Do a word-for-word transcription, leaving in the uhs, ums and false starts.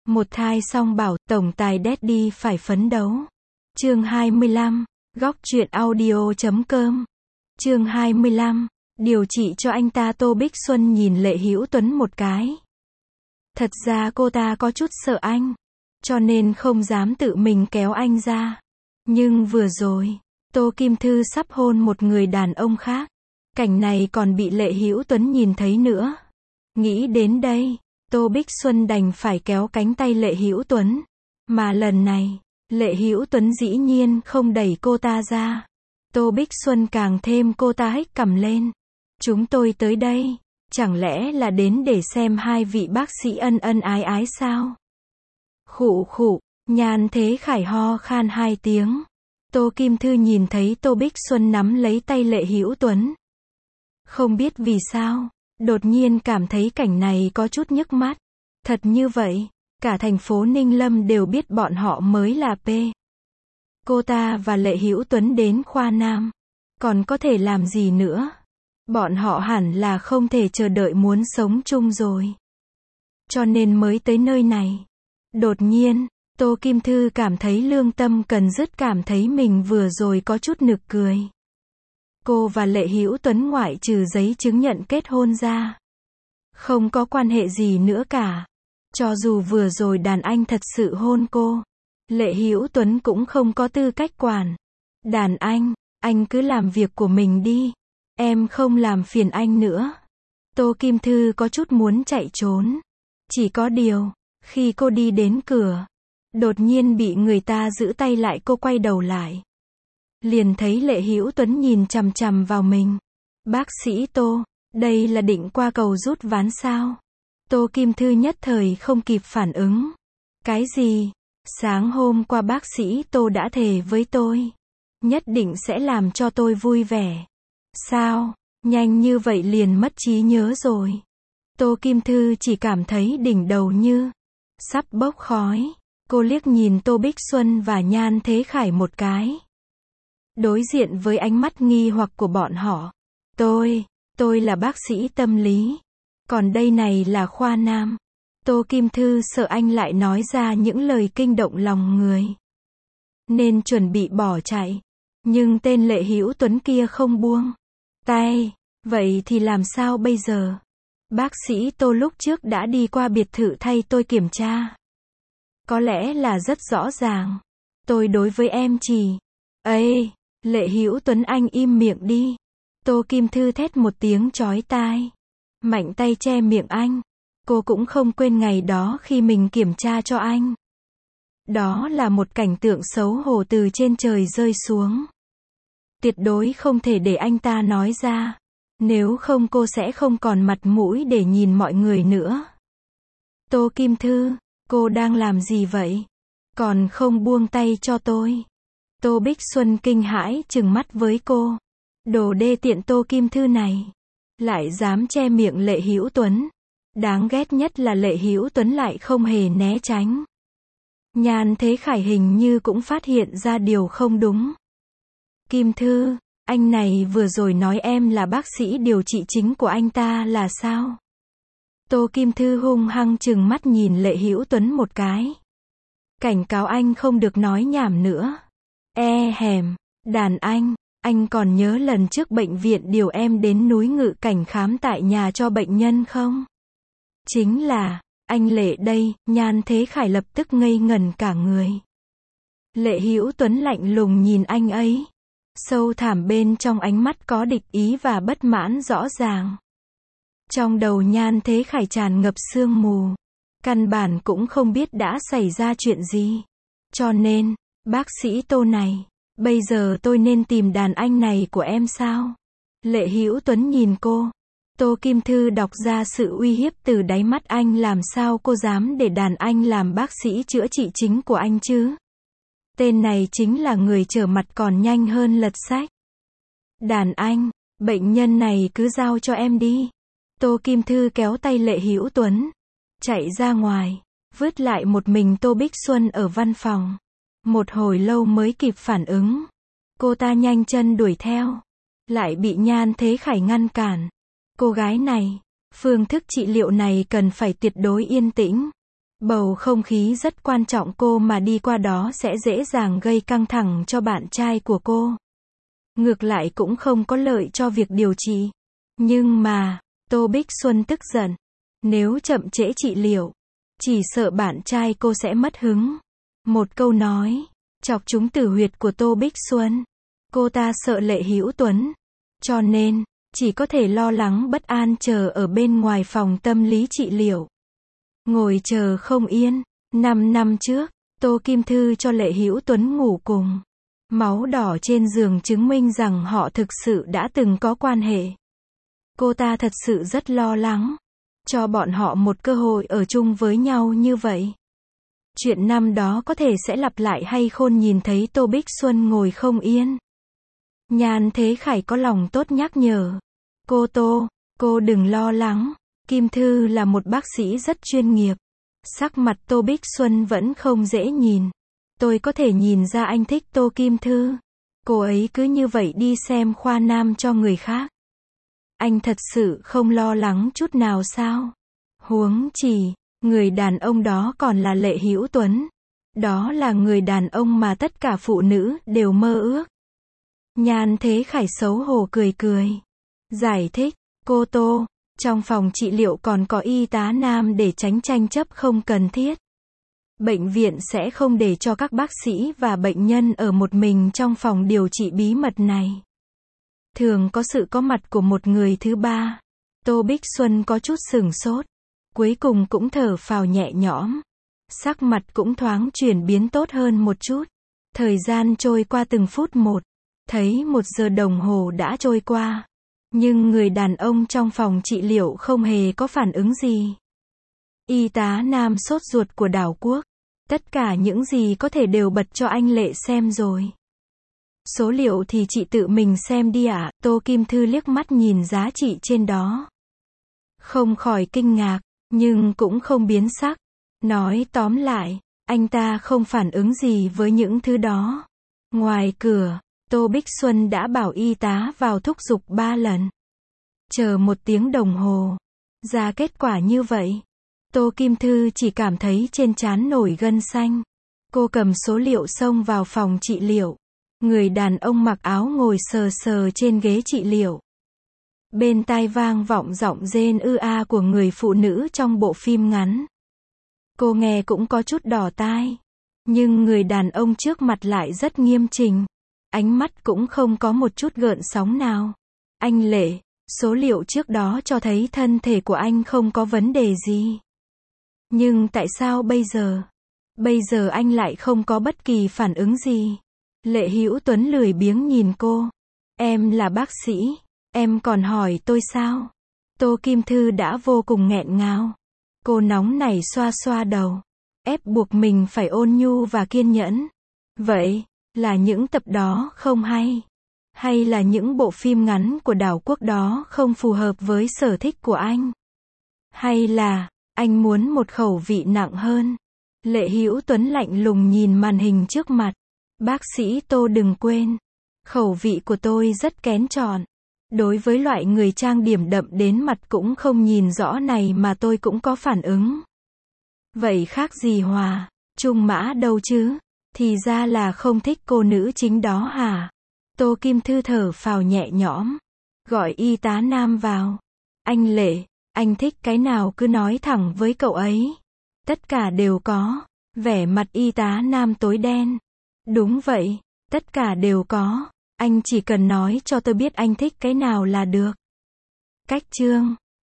Một thai song bảo, tổng tài Daddy phải phấn đấu. Chương hai mươi lăm, góc truyện audio chấm com. Chương hai mươi lăm, điều trị cho anh ta. Tô Bích Xuân nhìn Lệ Hữu Tuấn một cái. Thật ra cô ta có chút sợ anh, cho nên không dám tự mình kéo anh ra. Nhưng vừa rồi, Tô Kim Thư sắp hôn một người đàn ông khác. Cảnh này còn bị Lệ Hữu Tuấn nhìn thấy nữa. Nghĩ đến đây, Tô Bích Xuân đành phải kéo cánh tay Lệ Hữu Tuấn. Mà lần này, Lệ Hữu Tuấn dĩ nhiên không đẩy cô ta ra. Tô Bích Xuân càng thêm cô ta hếch cằm lên. Chúng tôi tới đây, chẳng lẽ là đến để xem hai vị bác sĩ ân ân ái ái sao? Khụ khụ, Nhan Thế Khải ho khan hai tiếng. Tô Kim Thư nhìn thấy Tô Bích Xuân nắm lấy tay Lệ Hữu Tuấn. Không biết vì sao, đột nhiên cảm thấy cảnh này có chút nhức mắt. Thật như vậy, cả thành phố Ninh Lâm đều biết bọn họ mới là P. Cô ta và Lệ Hữu Tuấn đến khoa nam. Còn có thể làm gì nữa? Bọn họ hẳn là không thể chờ đợi muốn sống chung rồi. Cho nên mới tới nơi này. Đột nhiên, Tô Kim Thư cảm thấy lương tâm cần dứt, cảm thấy mình vừa rồi có chút nực cười. Cô và Lệ Hữu Tuấn ngoại trừ giấy chứng nhận kết hôn ra, không có quan hệ gì nữa cả. Cho dù vừa rồi đàn anh thật sự hôn cô, Lệ Hữu Tuấn cũng không có tư cách quản. Đàn anh, anh cứ làm việc của mình đi. Em không làm phiền anh nữa. Tô Kim Thư có chút muốn chạy trốn. Chỉ có điều, khi cô đi đến cửa, đột nhiên bị người ta giữ tay lại. Cô quay đầu lại, liền thấy Lệ Hữu Tuấn nhìn chằm chằm vào mình. Bác sĩ Tô, đây là định qua cầu rút ván sao? Tô Kim Thư nhất thời không kịp phản ứng. Cái gì? Sáng hôm qua bác sĩ Tô đã thề với tôi, nhất định sẽ làm cho tôi vui vẻ. Sao? Nhanh như vậy liền mất trí nhớ rồi. Tô Kim Thư chỉ cảm thấy đỉnh đầu như sắp bốc khói. Cô liếc nhìn Tô Bích Xuân và Nhan Thế Khải một cái. Đối diện với ánh mắt nghi hoặc của bọn họ. Tôi, tôi là bác sĩ tâm lý. Còn đây này là khoa nam. Tô Kim Thư sợ anh lại nói ra những lời kinh động lòng người, nên chuẩn bị bỏ chạy. Nhưng tên Lệ Hữu Tuấn kia không buông tay. Vậy thì làm sao bây giờ? Bác sĩ Tô lúc trước đã đi qua biệt thự thay tôi kiểm tra. Có lẽ là rất rõ ràng. Tôi đối với em chỉ... Ê, Lệ Hữu Tuấn anh im miệng đi. Tô Kim Thư thét một tiếng chói tai, mạnh tay che miệng anh. Cô cũng không quên ngày đó khi mình kiểm tra cho anh. Đó là một cảnh tượng xấu hổ từ trên trời rơi xuống. Tuyệt đối không thể để anh ta nói ra. Nếu không cô sẽ không còn mặt mũi để nhìn mọi người nữa. Tô Kim Thư, cô đang làm gì vậy? Còn không buông tay cho tôi. Tô Bích Xuân kinh hãi trừng mắt với cô. Đồ đê tiện Tô Kim Thư này, lại dám che miệng Lệ Hữu Tuấn. Đáng ghét nhất là Lệ Hữu Tuấn lại không hề né tránh. Nhan Thế Khải hình như cũng phát hiện ra điều không đúng. Kim Thư, anh này vừa rồi nói em là bác sĩ điều trị chính của anh ta là sao? Tô Kim Thư hung hăng trừng mắt nhìn Lệ Hữu Tuấn một cái. Cảnh cáo anh không được nói nhảm nữa. E hèm, đàn anh, anh còn nhớ lần trước bệnh viện điều em đến núi Ngự Cảnh khám tại nhà cho bệnh nhân không? Chính là, anh Lệ đây. Nhan Thế Khải lập tức ngây ngẩn cả người. Lệ Hữu Tuấn lạnh lùng nhìn anh ấy. Sâu thẳm bên trong ánh mắt có địch ý và bất mãn rõ ràng. Trong đầu Nhan Thế Khải tràn ngập sương mù. Căn bản cũng không biết đã xảy ra chuyện gì. Cho nên, bác sĩ Tô này, bây giờ tôi nên tìm đàn anh này của em sao? Lệ Hữu Tuấn nhìn cô. Tô Kim Thư đọc ra sự uy hiếp từ đáy mắt anh. Làm sao cô dám để đàn anh làm bác sĩ chữa trị chính của anh chứ? Tên này chính là người trở mặt còn nhanh hơn lật sách. Đàn anh, bệnh nhân này cứ giao cho em đi. Tô Kim Thư kéo tay Lệ Hữu Tuấn, chạy ra ngoài, vứt lại một mình Tô Bích Xuân ở văn phòng. Một hồi lâu mới kịp phản ứng. Cô ta nhanh chân đuổi theo, lại bị Nhan Thế Khải ngăn cản. Cô gái này, phương thức trị liệu này cần phải tuyệt đối yên tĩnh. Bầu không khí rất quan trọng, cô mà đi qua đó sẽ dễ dàng gây căng thẳng cho bạn trai của cô. Ngược lại cũng không có lợi cho việc điều trị. Nhưng mà, Tô Bích Xuân tức giận. Nếu chậm trễ trị liệu, chỉ sợ bạn trai cô sẽ mất hứng. Một câu nói, chọc trúng tử huyệt của Tô Bích Xuân. Cô ta sợ Lệ Hữu Tuấn. Cho nên, chỉ có thể lo lắng bất an chờ ở bên ngoài phòng tâm lý trị liệu. Ngồi chờ không yên. Năm năm trước, Tô Kim Thư cho Lệ Hữu Tuấn ngủ cùng. Máu đỏ trên giường chứng minh rằng họ thực sự đã từng có quan hệ. Cô ta thật sự rất lo lắng. Cho bọn họ một cơ hội ở chung với nhau như vậy. Chuyện năm đó có thể sẽ lặp lại hay Khôn nhìn thấy Tô Bích Xuân ngồi không yên. Nhan Thế Khải có lòng tốt nhắc nhở. Cô Tô, cô đừng lo lắng. Kim Thư là một bác sĩ rất chuyên nghiệp. Sắc mặt Tô Bích Xuân vẫn không dễ nhìn. Tôi có thể nhìn ra anh thích Tô Kim Thư. Cô ấy cứ như vậy đi xem khoa nam cho người khác. Anh thật sự không lo lắng chút nào sao? Huống chỉ, người đàn ông đó còn là Lệ Hữu Tuấn. Đó là người đàn ông mà tất cả phụ nữ đều mơ ước. Nhan Thế Khải xấu hổ cười cười. Giải thích, cô Tô, trong phòng trị liệu còn có y tá nam để tránh tranh chấp không cần thiết. Bệnh viện sẽ không để cho các bác sĩ và bệnh nhân ở một mình trong phòng điều trị bí mật này. Thường có sự có mặt của một người thứ ba. Tô Bích Xuân có chút sửng sốt. Cuối cùng cũng thở phào nhẹ nhõm. Sắc mặt cũng thoáng chuyển biến tốt hơn một chút. Thời gian trôi qua từng phút một. Thấy một giờ đồng hồ đã trôi qua. Nhưng người đàn ông trong phòng trị liệu không hề có phản ứng gì. Y tá nam sốt ruột của đảo quốc. Tất cả những gì có thể đều bật cho anh Lệ xem rồi. Số liệu thì chị tự mình xem đi ạ. À? Tô Kim Thư liếc mắt nhìn giá trị trên đó. Không khỏi kinh ngạc, nhưng cũng không biến sắc. Nói tóm lại, anh ta không phản ứng gì với những thứ đó. Ngoài cửa, Tô Bích Xuân đã bảo y tá vào thúc giục ba lần. Chờ một tiếng đồng hồ. Ra kết quả như vậy. Tô Kim Thư chỉ cảm thấy trên trán nổi gân xanh. Cô cầm số liệu xông vào phòng trị liệu. Người đàn ông mặc áo ngồi sờ sờ trên ghế trị liệu. Bên tai vang vọng giọng rên ư a của người phụ nữ trong bộ phim ngắn. Cô nghe cũng có chút đỏ tai. Nhưng người đàn ông trước mặt lại rất nghiêm chỉnh. Ánh mắt cũng không có một chút gợn sóng nào. Anh Lệ, số liệu trước đó cho thấy thân thể của anh không có vấn đề gì. Nhưng tại sao bây giờ? Bây giờ anh lại không có bất kỳ phản ứng gì. Lệ Hữu Tuấn lười biếng nhìn cô. Em là bác sĩ. Em còn hỏi tôi sao? Tô Kim Thư đã vô cùng nghẹn ngào. Cô nóng nảy xoa xoa đầu. Ép buộc mình phải ôn nhu và kiên nhẫn. Vậy, là những tập đó không hay? Hay là những bộ phim ngắn của đảo quốc đó không phù hợp với sở thích của anh? Hay là, anh muốn một khẩu vị nặng hơn? Lệ Hữu Tuấn lạnh lùng nhìn màn hình trước mặt. Bác sĩ Tô đừng quên. Khẩu vị của tôi rất kén chọn. Đối với loại người trang điểm đậm đến mặt cũng không nhìn rõ này mà tôi cũng có phản ứng. Vậy khác gì Hòa, Trung Mã đâu chứ? Thì ra là không thích cô nữ chính đó hả? Tô Kim Thư thở phào nhẹ nhõm. Gọi y tá nam vào. Anh Lệ, anh thích cái nào cứ nói thẳng với cậu ấy. Tất cả đều có. Vẻ mặt y tá nam tối đen. Đúng vậy, tất cả đều có. Anh chỉ cần nói cho tôi biết anh thích cái nào là được. Cách chương